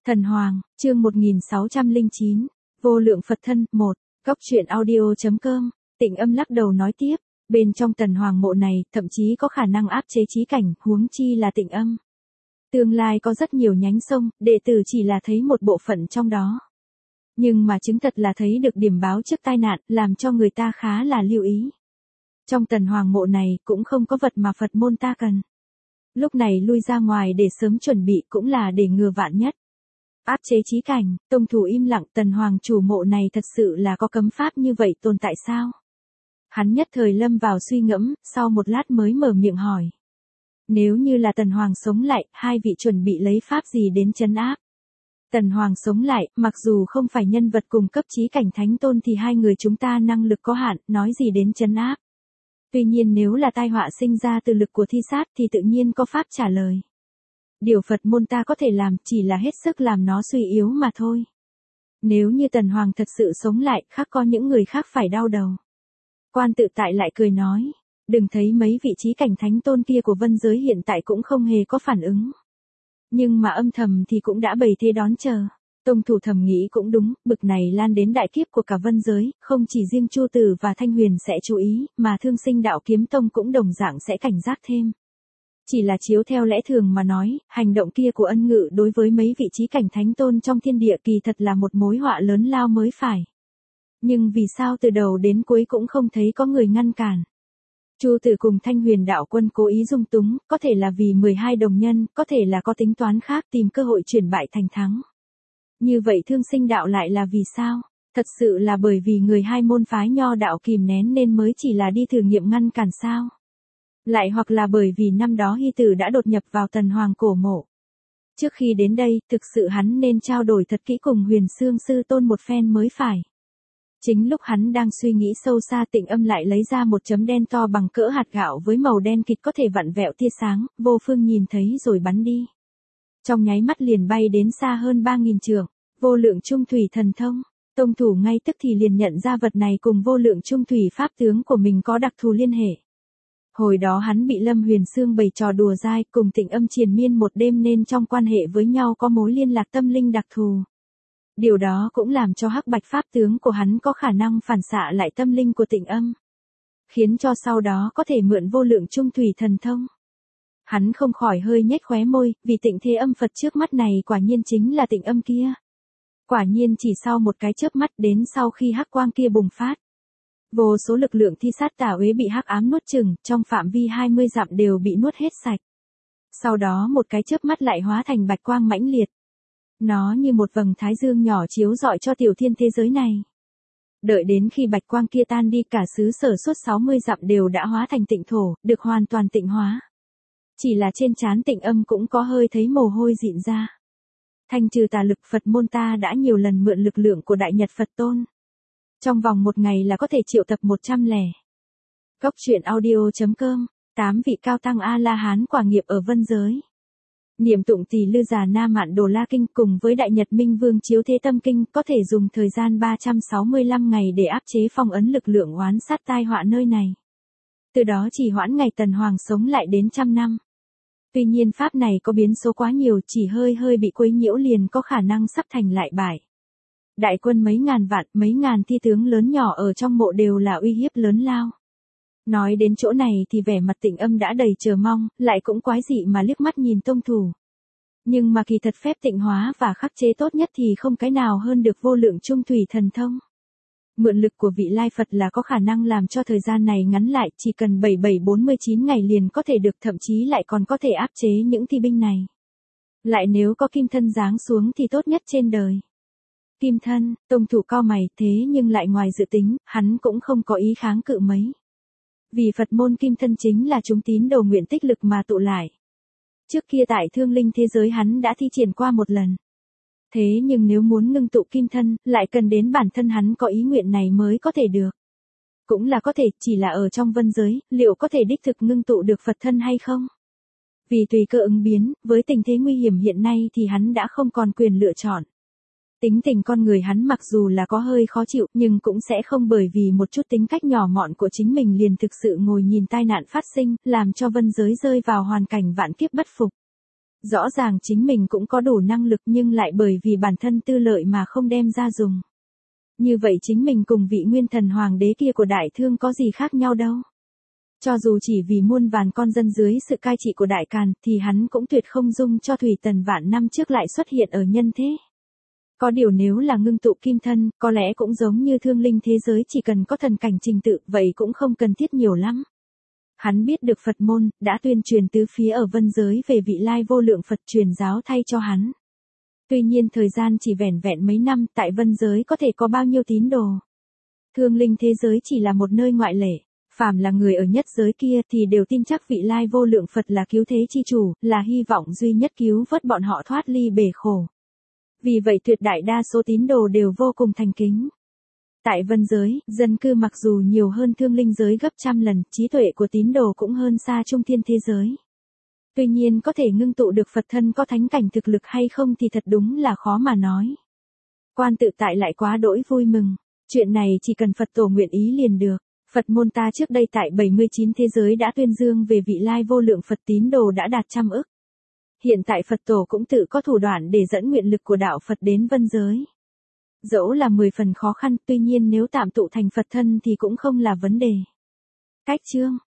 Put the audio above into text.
Thần Hoàng, chương 1609, Vô lượng Phật thân, 1, Góc truyện audio.com, Tịnh Âm lắc đầu nói tiếp, bên trong Tần Hoàng mộ này, thậm chí có khả năng áp chế trí cảnh, huống chi là Tịnh Âm. Tương lai có rất nhiều nhánh sông, đệ tử chỉ là thấy một bộ phận trong đó. Nhưng mà chứng thật là thấy được điểm báo trước tai nạn, làm cho người ta khá là lưu ý. Trong Tần Hoàng mộ này, cũng không có vật mà Phật môn ta cần. Lúc này lui ra ngoài để sớm chuẩn bị cũng là để ngừa vạn nhất. Áp chế trí cảnh, tông thủ im lặng, Tần Hoàng chủ mộ này thật sự là có cấm pháp như vậy tồn tại sao? Hắn nhất thời lâm vào suy ngẫm, sau một lát mới mở miệng hỏi. Nếu như là Tần Hoàng sống lại, hai vị chuẩn bị lấy pháp gì đến trấn áp? Tần Hoàng sống lại, mặc dù không phải nhân vật cùng cấp trí cảnh thánh tôn thì hai người chúng ta năng lực có hạn, nói gì đến trấn áp. Tuy nhiên nếu là tai họa sinh ra từ lực của thi sát thì tự nhiên có pháp trả lời. Điều Phật môn ta có thể làm chỉ là hết sức làm nó suy yếu mà thôi. Nếu như Tần Hoàng thật sự sống lại, khác có những người khác phải đau đầu. Quan tự tại lại cười nói, đừng thấy mấy vị trí cảnh thánh tôn kia của vân giới hiện tại cũng không hề có phản ứng. Nhưng mà âm thầm thì cũng đã bày thế đón chờ. Tông thủ thầm nghĩ cũng đúng, bực này lan đến đại kiếp của cả vân giới, không chỉ riêng Chu Tử và Thanh Huyền sẽ chú ý, mà Thương Sinh Đạo Kiếm Tông cũng đồng dạng sẽ cảnh giác thêm. Chỉ là chiếu theo lẽ thường mà nói, hành động kia của Ân Ngự đối với mấy vị trí cảnh thánh tôn trong thiên địa kỳ thật là một mối họa lớn lao mới phải. Nhưng vì sao từ đầu đến cuối cũng không thấy có người ngăn cản. Chu Tử cùng Thanh Huyền đạo quân cố ý dung túng, có thể là vì 12 đồng nhân, có thể là có tính toán khác tìm cơ hội chuyển bại thành thắng. Như vậy Thương Sinh đạo lại là vì sao? Thật sự là bởi vì người hai môn phái nho đạo kìm nén nên mới chỉ là đi thử nghiệm ngăn cản sao? Lại hoặc là bởi vì năm đó Hy Tử đã đột nhập vào Tần Hoàng cổ mộ. Trước khi đến đây, thực sự hắn nên trao đổi thật kỹ cùng Huyền Xương Sư Tôn một phen mới phải. Chính lúc hắn đang suy nghĩ sâu xa, Tịnh Âm lại lấy ra một chấm đen to bằng cỡ hạt gạo với màu đen kịt có thể vặn vẹo tia sáng, Vô Phương nhìn thấy rồi bắn đi. Trong nháy mắt liền bay đến xa hơn 3.000 trượng, Vô Lượng Trung Thủy thần thông. Tông thủ ngay tức thì liền nhận ra vật này cùng Vô Lượng Trung Thủy pháp tướng của mình có đặc thù liên hệ. Hồi đó hắn bị Lâm Huyền Sương bày trò đùa dai cùng Tịnh Âm triền miên một đêm nên trong quan hệ với nhau có mối liên lạc tâm linh đặc thù. Điều đó cũng làm cho hắc bạch pháp tướng của hắn có khả năng phản xạ lại tâm linh của Tịnh Âm. Khiến cho sau đó có thể mượn Vô Lượng Trung Thủy thần thông. Hắn không khỏi hơi nhếch khóe môi, vì Tịnh Thế Âm Phật trước mắt này quả nhiên chính là Tịnh Âm kia. Quả nhiên chỉ sau một cái chớp mắt đến sau khi hắc quang kia bùng phát. Vô số lực lượng thi sát tà uế bị hắc ám nuốt chửng, trong phạm vi 20 dặm đều bị nuốt hết sạch. Sau đó một cái chớp mắt lại hóa thành bạch quang mãnh liệt. Nó như một vầng thái dương nhỏ chiếu rọi cho tiểu thiên thế giới này. Đợi đến khi bạch quang kia tan đi, cả xứ sở suốt 60 dặm đều đã hóa thành tịnh thổ, được hoàn toàn tịnh hóa. Chỉ là trên trán Tịnh Âm cũng có hơi thấy mồ hôi dịn ra. Thanh trừ tà lực, Phật môn ta đã nhiều lần mượn lực lượng của Đại Nhật Phật Tôn. Trong vòng một ngày là có thể triệu tập 100 lẻ. Góc truyện audio.com, 8 vị cao tăng A-la-hán quả nghiệp ở vân giới. Niệm tụng Tỳ Lư Già Na Mạn Đồ La Kinh cùng với Đại Nhật Minh Vương Chiếu Thế Tâm Kinh có thể dùng thời gian 365 ngày để áp chế phong ấn lực lượng oán sát tai họa nơi này. Từ đó chỉ hoãn ngày Tần Hoàng sống lại đến 100 năm. Tuy nhiên pháp này có biến số quá nhiều, chỉ hơi bị quấy nhiễu liền có khả năng sắp thành lại bại. Đại quân mấy ngàn vạn, mấy ngàn thi tướng lớn nhỏ ở trong mộ đều là uy hiếp lớn lao. Nói đến chỗ này thì vẻ mặt Tịnh Âm đã đầy chờ mong, lại cũng quái dị mà liếc mắt nhìn tông thủ. Nhưng mà kỳ thật phép tịnh hóa và khắc chế tốt nhất thì không cái nào hơn được Vô Lượng Trung Thủy thần thông. Mượn lực của vị lai Phật là có khả năng làm cho thời gian này ngắn lại, chỉ cần 7749 ngày liền có thể được, thậm chí lại còn có thể áp chế những thi binh này. Lại nếu có kim thân giáng xuống thì tốt nhất trên đời. Kim thân, tông thủ cau mày, thế nhưng lại ngoài dự tính, hắn cũng không có ý kháng cự mấy. Vì Phật môn kim thân chính là chúng tín đồ nguyện tích lực mà tụ lại. Trước kia tại Thương Linh thế giới hắn đã thi triển qua một lần. Thế nhưng nếu muốn ngưng tụ kim thân, lại cần đến bản thân hắn có ý nguyện này mới có thể được. Cũng là có thể, chỉ là ở trong vân giới, liệu có thể đích thực ngưng tụ được Phật thân hay không? Vì tùy cơ ứng biến, với tình thế nguy hiểm hiện nay thì hắn đã không còn quyền lựa chọn. Tính tình con người hắn mặc dù là có hơi khó chịu, nhưng cũng sẽ không bởi vì một chút tính cách nhỏ mọn của chính mình liền thực sự ngồi nhìn tai nạn phát sinh, làm cho vân giới rơi vào hoàn cảnh vạn kiếp bất phục. Rõ ràng chính mình cũng có đủ năng lực nhưng lại bởi vì bản thân tư lợi mà không đem ra dùng. Như vậy chính mình cùng vị nguyên thần hoàng đế kia của đại thương có gì khác nhau đâu. Cho dù chỉ vì muôn vàn con dân dưới sự cai trị của đại càn thì hắn cũng tuyệt không dung cho Thủy Tần vạn năm trước lại xuất hiện ở nhân thế. Có điều nếu là ngưng tụ kim thân, có lẽ cũng giống như thương linh thế giới chỉ cần có thần cảnh trình tự, vậy cũng không cần thiết nhiều lắm. Hắn biết được Phật môn, đã tuyên truyền tứ phía ở vân giới về vị lai vô lượng Phật truyền giáo thay cho hắn. Tuy nhiên thời gian chỉ vẻn vẹn mấy năm, tại vân giới có thể có bao nhiêu tín đồ. Thương linh thế giới chỉ là một nơi ngoại lệ. Phàm là người ở nhất giới kia thì đều tin chắc vị lai vô lượng Phật là cứu thế chi chủ, là hy vọng duy nhất cứu vớt bọn họ thoát ly bể khổ. Vì vậy tuyệt đại đa số tín đồ đều vô cùng thành kính. Tại vân giới, dân cư mặc dù nhiều hơn thương linh giới gấp trăm lần, trí tuệ của tín đồ cũng hơn xa trung thiên thế giới. Tuy nhiên có thể ngưng tụ được Phật thân có thánh cảnh thực lực hay không thì thật đúng là khó mà nói. Quan tự tại lại quá đỗi vui mừng. Chuyện này chỉ cần Phật tổ nguyện ý liền được. Phật môn ta trước đây tại 79 thế giới đã tuyên dương về vị lai vô lượng Phật tín đồ đã đạt 100 ức. Hiện tại Phật tổ cũng tự có thủ đoạn để dẫn nguyện lực của đạo Phật đến vân giới. Dẫu là 10 phần khó khăn, tuy nhiên nếu tạm tụ thành Phật thân thì cũng không là vấn đề. Cách chương